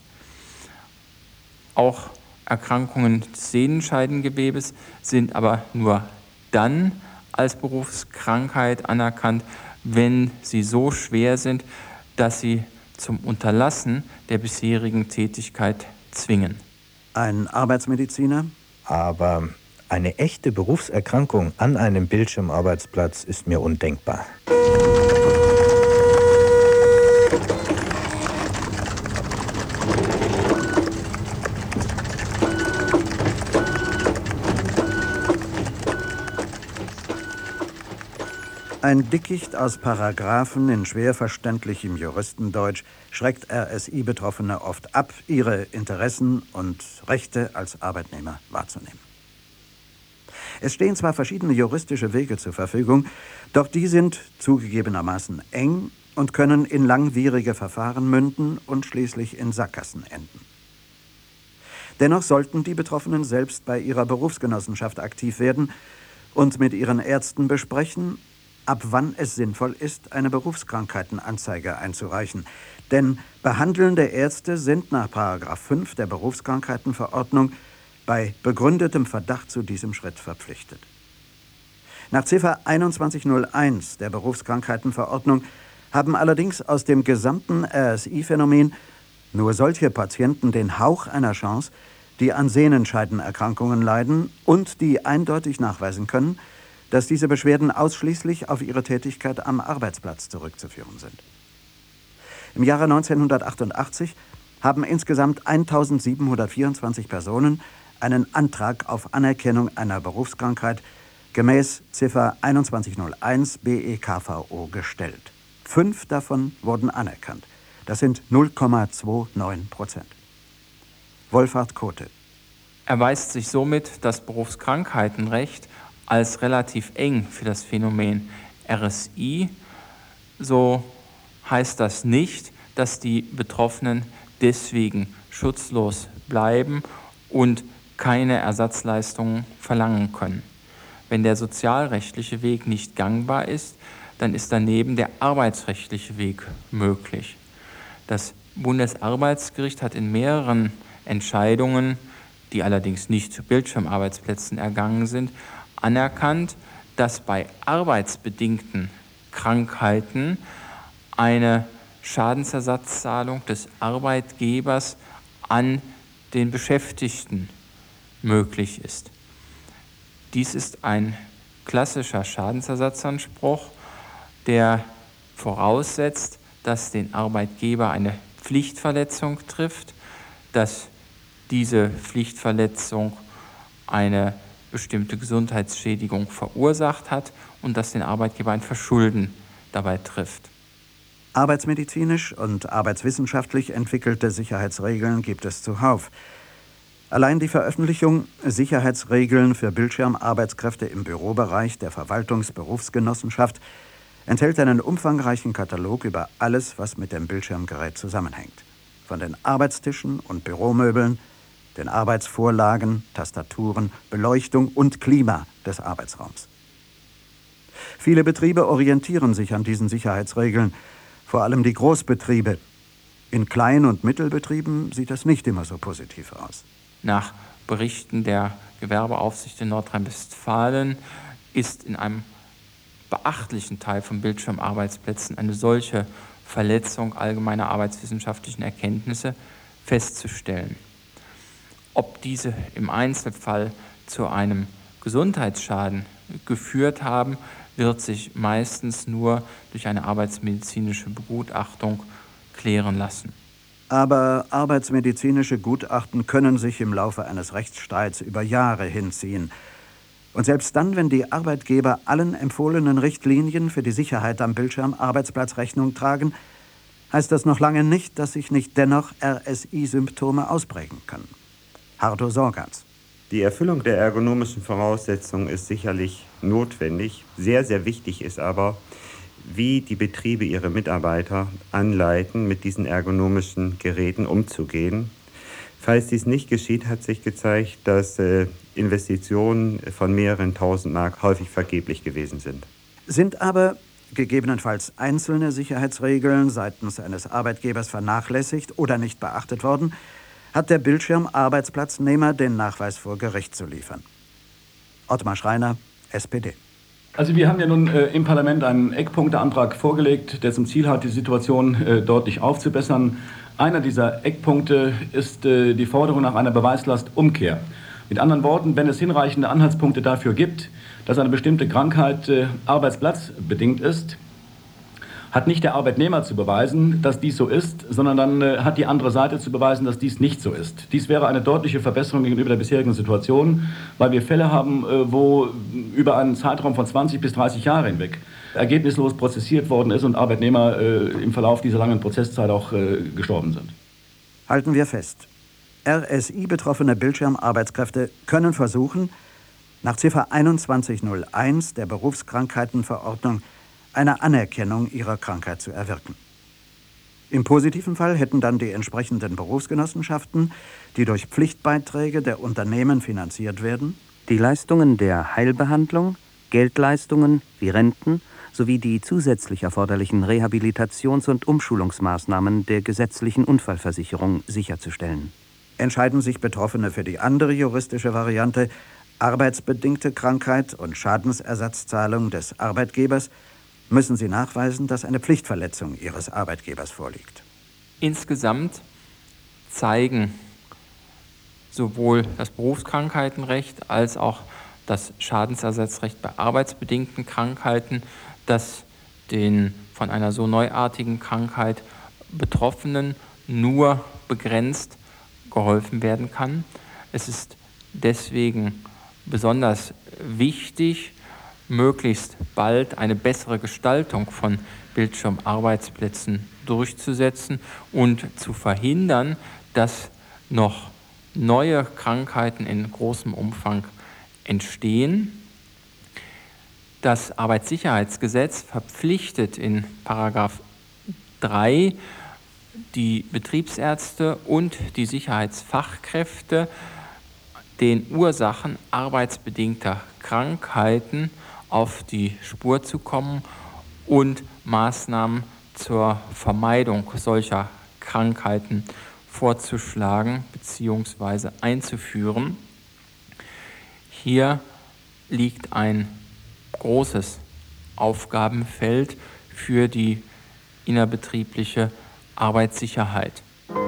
Auch Erkrankungen des Sehnenscheidengewebes sind aber nur dann als Berufskrankheit anerkannt, wenn sie so schwer sind, dass sie zum Unterlassen der bisherigen Tätigkeit zwingen. Ein Arbeitsmediziner? Aber eine echte Berufserkrankung an einem Bildschirmarbeitsplatz ist mir undenkbar. Ein Dickicht aus Paragraphen in schwer verständlichem Juristendeutsch schreckt R S I-Betroffene oft ab, ihre Interessen und Rechte als Arbeitnehmer wahrzunehmen. Es stehen zwar verschiedene juristische Wege zur Verfügung, doch die sind zugegebenermaßen eng und können in langwierige Verfahren münden und schließlich in Sackgassen enden. Dennoch sollten die Betroffenen selbst bei ihrer Berufsgenossenschaft aktiv werden und mit ihren Ärzten besprechen, ab wann es sinnvoll ist, eine Berufskrankheitenanzeige einzureichen. Denn behandelnde Ärzte sind nach Paragraph fünf der Berufskrankheitenverordnung bei begründetem Verdacht zu diesem Schritt verpflichtet. Nach Ziffer einundzwanzig null eins der Berufskrankheitenverordnung haben allerdings aus dem gesamten R S I-Phänomen nur solche Patienten den Hauch einer Chance, die an Sehnenscheidenerkrankungen leiden und die eindeutig nachweisen können, dass diese Beschwerden ausschließlich auf ihre Tätigkeit am Arbeitsplatz zurückzuführen sind. Im Jahre neunzehnhundertachtundachtzig haben insgesamt eintausendsiebenhundertvierundzwanzig Personen einen Antrag auf Anerkennung einer Berufskrankheit gemäß Ziffer einundzwanzig null eins B E K V O gestellt. Fünf davon wurden anerkannt. Das sind null Komma neunundzwanzig Prozent. Wolfhard Kothe. Erweist sich somit das Berufskrankheitenrecht als relativ eng für das Phänomen R S I, so heißt das nicht, dass die Betroffenen deswegen schutzlos bleiben und keine Ersatzleistungen verlangen können. Wenn der sozialrechtliche Weg nicht gangbar ist, dann ist daneben der arbeitsrechtliche Weg möglich. Das Bundesarbeitsgericht hat in mehreren Entscheidungen, die allerdings nicht zu Bildschirmarbeitsplätzen ergangen sind, anerkannt, dass bei arbeitsbedingten Krankheiten eine Schadensersatzzahlung des Arbeitgebers an den Beschäftigten möglich ist. Dies ist ein klassischer Schadensersatzanspruch, der voraussetzt, dass den Arbeitgeber eine Pflichtverletzung trifft, dass diese Pflichtverletzung eine bestimmte Gesundheitsschädigung verursacht hat und dass den Arbeitgeber ein Verschulden dabei trifft. Arbeitsmedizinisch und arbeitswissenschaftlich entwickelte Sicherheitsregeln gibt es zuhauf. Allein die Veröffentlichung Sicherheitsregeln für Bildschirmarbeitskräfte im Bürobereich der Verwaltungsberufsgenossenschaft enthält einen umfangreichen Katalog über alles, was mit dem Bildschirmgerät zusammenhängt. Von den Arbeitstischen und Büromöbeln, den Arbeitsvorlagen, Tastaturen, Beleuchtung und Klima des Arbeitsraums. Viele Betriebe orientieren sich an diesen Sicherheitsregeln, vor allem die Großbetriebe. In Klein- und Mittelbetrieben sieht das nicht immer so positiv aus. Nach Berichten der Gewerbeaufsicht in Nordrhein-Westfalen ist in einem beachtlichen Teil von Bildschirmarbeitsplätzen eine solche Verletzung allgemeiner arbeitswissenschaftlichen Erkenntnisse festzustellen. Ob diese im Einzelfall zu einem Gesundheitsschaden geführt haben, wird sich meistens nur durch eine arbeitsmedizinische Begutachtung klären lassen. Aber arbeitsmedizinische Gutachten können sich im Laufe eines Rechtsstreits über Jahre hinziehen. Und selbst dann, wenn die Arbeitgeber allen empfohlenen Richtlinien für die Sicherheit am Bildschirmarbeitsplatz Rechnung tragen, heißt das noch lange nicht, dass sich nicht dennoch R S I-Symptome ausprägen können. Hardo Sorgatz. Die Erfüllung der ergonomischen Voraussetzungen ist sicherlich notwendig. Sehr, sehr wichtig ist aber, wie die Betriebe ihre Mitarbeiter anleiten, mit diesen ergonomischen Geräten umzugehen. Falls dies nicht geschieht, hat sich gezeigt, dass äh, Investitionen von mehreren tausend Mark häufig vergeblich gewesen sind. Sind aber gegebenenfalls einzelne Sicherheitsregeln seitens eines Arbeitgebers vernachlässigt oder nicht beachtet worden, hat der Bildschirmarbeitsplatznehmer den Nachweis vor Gericht zu liefern. Ottmar Schreiner, S P D. Also wir haben ja nun äh, im Parlament einen Eckpunkteantrag vorgelegt, der zum Ziel hat, die Situation äh, deutlich aufzubessern. Einer dieser Eckpunkte ist äh, die Forderung nach einer Beweislastumkehr. Mit anderen Worten, wenn es hinreichende Anhaltspunkte dafür gibt, dass eine bestimmte Krankheit äh, arbeitsplatzbedingt ist, hat nicht der Arbeitnehmer zu beweisen, dass dies so ist, sondern dann äh, hat die andere Seite zu beweisen, dass dies nicht so ist. Dies wäre eine deutliche Verbesserung gegenüber der bisherigen Situation, weil wir Fälle haben, äh, wo über einen Zeitraum von zwanzig bis dreißig Jahren hinweg ergebnislos prozessiert worden ist und Arbeitnehmer äh, im Verlauf dieser langen Prozesszeit auch äh, gestorben sind. Halten wir fest. R S I-betroffene Bildschirmarbeitskräfte können versuchen, nach Ziffer einundzwanzig null eins der Berufskrankheitenverordnung eine Anerkennung ihrer Krankheit zu erwirken. Im positiven Fall hätten dann die entsprechenden Berufsgenossenschaften, die durch Pflichtbeiträge der Unternehmen finanziert werden, die Leistungen der Heilbehandlung, Geldleistungen wie Renten sowie die zusätzlich erforderlichen Rehabilitations- und Umschulungsmaßnahmen der gesetzlichen Unfallversicherung sicherzustellen. Entscheiden sich Betroffene für die andere juristische Variante, arbeitsbedingte Krankheit und Schadensersatzzahlung des Arbeitgebers, müssen sie nachweisen, dass eine Pflichtverletzung ihres Arbeitgebers vorliegt. Insgesamt zeigen sowohl das Berufskrankheitenrecht als auch das Schadensersatzrecht bei arbeitsbedingten Krankheiten, dass den von einer so neuartigen Krankheit Betroffenen nur begrenzt geholfen werden kann. Es ist deswegen besonders wichtig, möglichst bald eine bessere Gestaltung von Bildschirmarbeitsplätzen durchzusetzen und zu verhindern, dass noch neue Krankheiten in großem Umfang entstehen. Das Arbeitssicherheitsgesetz verpflichtet in Paragraph drei die Betriebsärzte und die Sicherheitsfachkräfte, den Ursachen arbeitsbedingter Krankheiten auf die Spur zu kommen und Maßnahmen zur Vermeidung solcher Krankheiten vorzuschlagen bzw. einzuführen. Hier liegt ein großes Aufgabenfeld für die innerbetriebliche Arbeitssicherheit.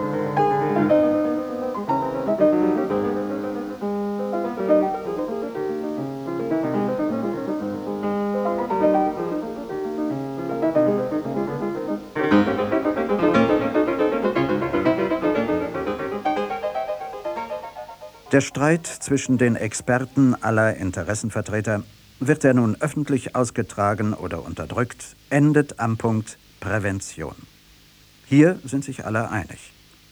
Der Streit zwischen den Experten aller Interessenvertreter, wird er nun öffentlich ausgetragen oder unterdrückt, endet am Punkt Prävention. Hier sind sich alle einig.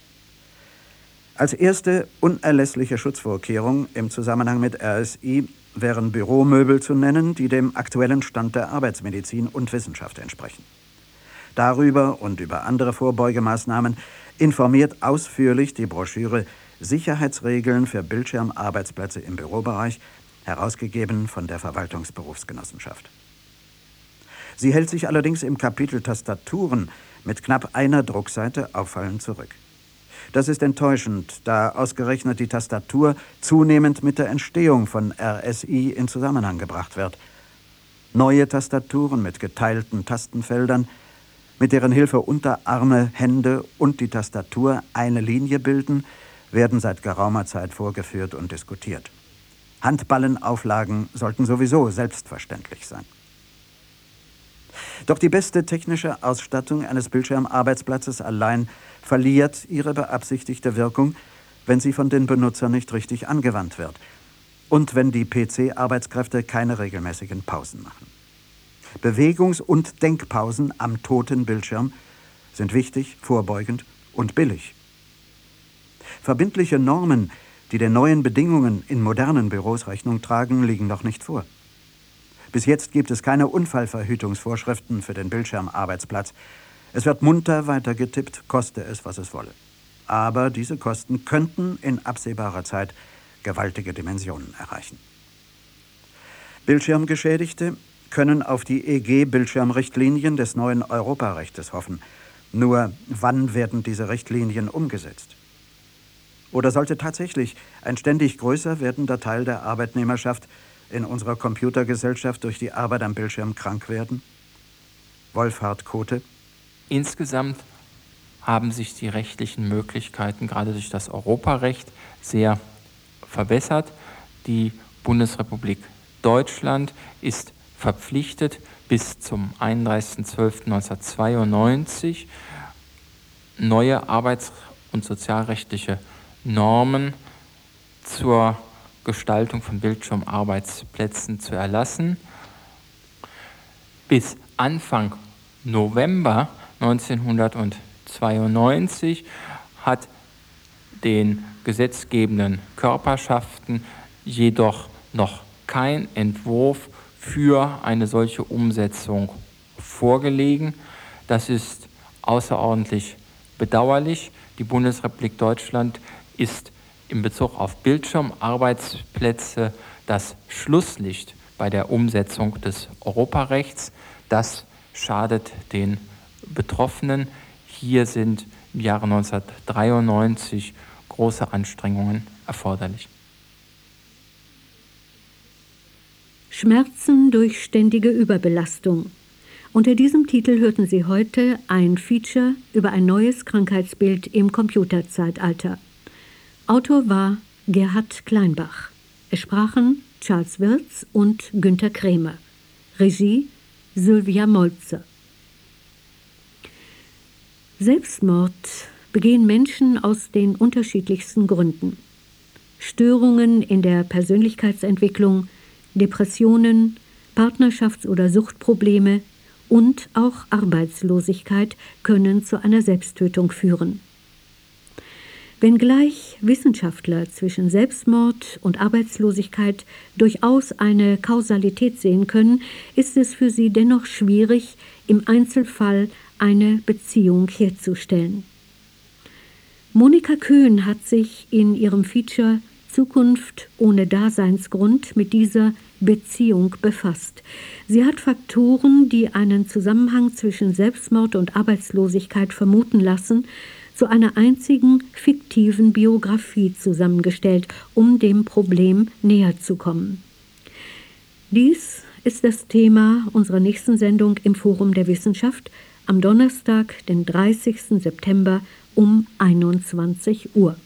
Als erste unerlässliche Schutzvorkehrung im Zusammenhang mit R S I wären Büromöbel zu nennen, die dem aktuellen Stand der Arbeitsmedizin und Wissenschaft entsprechen. Darüber und über andere Vorbeugemaßnahmen informiert ausführlich die Broschüre Sicherheitsregeln für Bildschirmarbeitsplätze im Bürobereich, herausgegeben von der Verwaltungsberufsgenossenschaft. Sie hält sich allerdings im Kapitel Tastaturen mit knapp einer Druckseite auffallend zurück. Das ist enttäuschend, da ausgerechnet die Tastatur zunehmend mit der Entstehung von R S I in Zusammenhang gebracht wird. Neue Tastaturen mit geteilten Tastenfeldern, mit deren Hilfe Unterarme, Hände und die Tastatur eine Linie bilden, werden seit geraumer Zeit vorgeführt und diskutiert. Handballenauflagen sollten sowieso selbstverständlich sein. Doch die beste technische Ausstattung eines Bildschirmarbeitsplatzes allein verliert ihre beabsichtigte Wirkung, wenn sie von den Benutzern nicht richtig angewandt wird und wenn die P C-Arbeitskräfte keine regelmäßigen Pausen machen. Bewegungs- und Denkpausen am toten Bildschirm sind wichtig, vorbeugend und billig. Verbindliche Normen, die den neuen Bedingungen in modernen Büros Rechnung tragen, liegen noch nicht vor. Bis jetzt gibt es keine Unfallverhütungsvorschriften für den Bildschirmarbeitsplatz. Es wird munter weitergetippt, koste es, was es wolle. Aber diese Kosten könnten in absehbarer Zeit gewaltige Dimensionen erreichen. Bildschirmgeschädigte können auf die E G-Bildschirmrichtlinien des neuen Europarechtes hoffen. Nur wann werden diese Richtlinien umgesetzt? Oder sollte tatsächlich ein ständig größer werdender Teil der Arbeitnehmerschaft in unserer Computergesellschaft durch die Arbeit am Bildschirm krank werden? Wolfhard Kothe. Insgesamt haben sich die rechtlichen Möglichkeiten gerade durch das Europarecht sehr verbessert. Die Bundesrepublik Deutschland ist verpflichtet, bis zum einunddreißigsten zwölften neunzehnhundertzweiundneunzig neue arbeits- und sozialrechtliche Normen zur Gestaltung von Bildschirmarbeitsplätzen zu erlassen. Bis Anfang November neunzehnhundertzweiundneunzig hat den gesetzgebenden Körperschaften jedoch noch kein Entwurf für eine solche Umsetzung vorgelegen. Das ist außerordentlich bedauerlich. Die Bundesrepublik Deutschland ist in Bezug auf Bildschirmarbeitsplätze das Schlusslicht bei der Umsetzung des Europarechts. Das schadet den Betroffenen. Hier sind im Jahre neunzehnhundertdreiundneunzig große Anstrengungen erforderlich. Schmerzen durch ständige Überbelastung. Unter diesem Titel hörten Sie heute ein Feature über ein neues Krankheitsbild im Computerzeitalter. Autor war Gerhard Kleinbach. Es sprachen Charles Wirz und Günter Krämer. Regie Sylvia Moltze. Selbstmord begehen Menschen aus den unterschiedlichsten Gründen. Störungen in der Persönlichkeitsentwicklung, Depressionen, Partnerschafts- oder Suchtprobleme und auch Arbeitslosigkeit können zu einer Selbsttötung führen. Wenngleich Wissenschaftler zwischen Selbstmord und Arbeitslosigkeit durchaus eine Kausalität sehen können, ist es für sie dennoch schwierig, im Einzelfall eine Beziehung herzustellen. Monika Köhn hat sich in ihrem Feature Zukunft ohne Daseinsgrund mit dieser Beziehung befasst. Sie hat Faktoren, die einen Zusammenhang zwischen Selbstmord und Arbeitslosigkeit vermuten lassen, zu einer einzigen fiktiven Biografie zusammengestellt, um dem Problem näher zu kommen. Dies ist das Thema unserer nächsten Sendung im Forum der Wissenschaft am Donnerstag, den dreißigsten September um einundzwanzig Uhr.